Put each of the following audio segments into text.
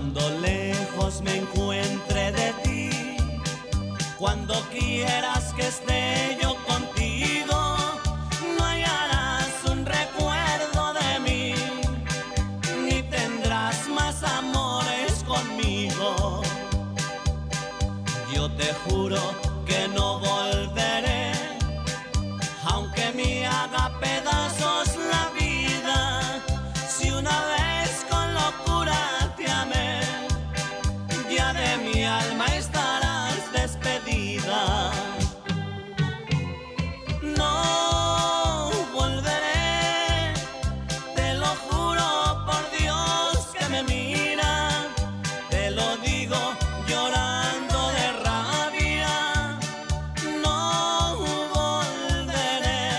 Cuando lejos me encuentre de ti, cuando quieras que esté yo contigo, no hallarás un recuerdo de mí, ni tendrás más amores conmigo. Yo te juro que no volveré, aunque me haga pedazos la vida. Si una vez con locura te amé, ya de mi alma estarás despedida. No volveré, te lo juro por Dios que me mira, te lo digo llorando de rabia. No volveré,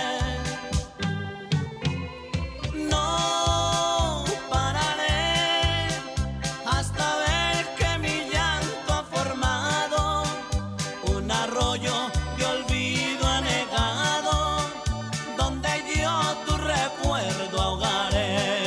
no pararé hasta ver que mi llanto ha formado un arroyo de olvido anegado, donde yo tu recuerdo ahogaré.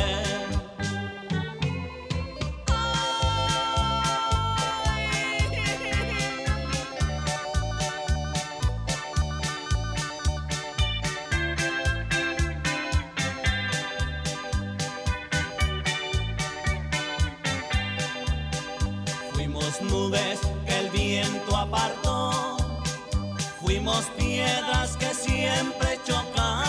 Fuimos nubes que el viento apartó, fuimos piedras que siempre chocaron.